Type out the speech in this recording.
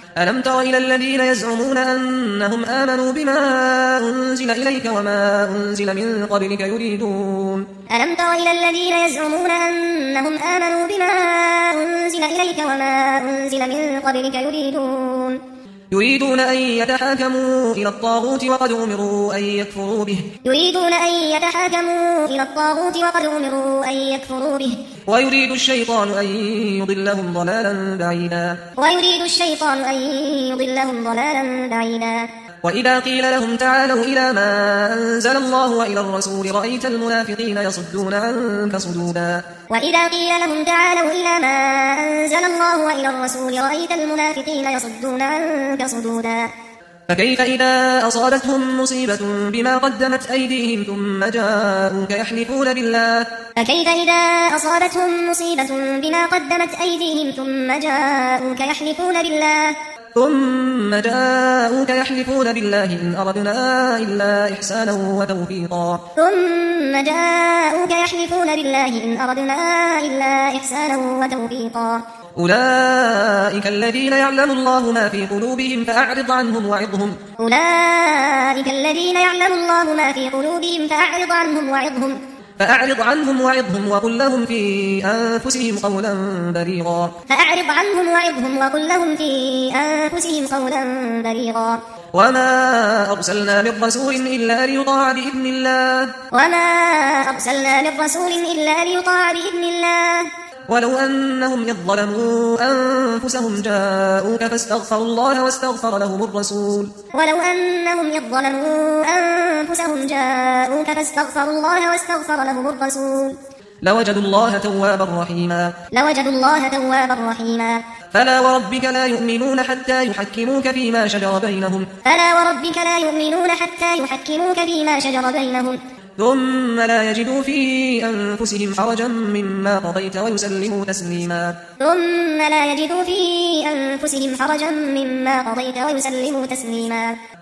ألم تر إلى الذين يزعمون أنهم آمنوا بما أنزل إليك وما أنزل من قبلك ألم تر إلى الذين يزعمون أنهم آمنوا بما أنزل إليك وما أنزل من قبلك يريدون أن يتحاكموا إلى الطاغوت وقد أمروا أن يكفروا به ويريد الشيطان أن يضلهم ضلالا بعيدا وإذا قيل لهم تعالوا إلى ما أنزل الله وإلى الرسول رأيت المنافقين يصدون عنك صدودا فكيف إذا أصابتهم مصيبة بما قدمت أيديهم ثم جاءوك يحلفون بالله إن أردنا إلا إحسانا وتوفيقا أولئك الذين يعلم الله ما في قلوبهم فأعرض عنهم وعظهم وقل لهم في أنفسهم قولا بليغا وما أرسلنا من رسول إلا ليطاع بإذن الله ولو أنهم إذ ظلموا أنفسهم جاءوك فاستغفروا الله واستغفر لهم الرسول لوجدوا الله توابا رحيما فلا وربك لا يؤمنون حتى يحكموك فيما شجر بينهم ثم لا يجدوا في أنفسهم حرجا مما قضيت ويسلموا تسليما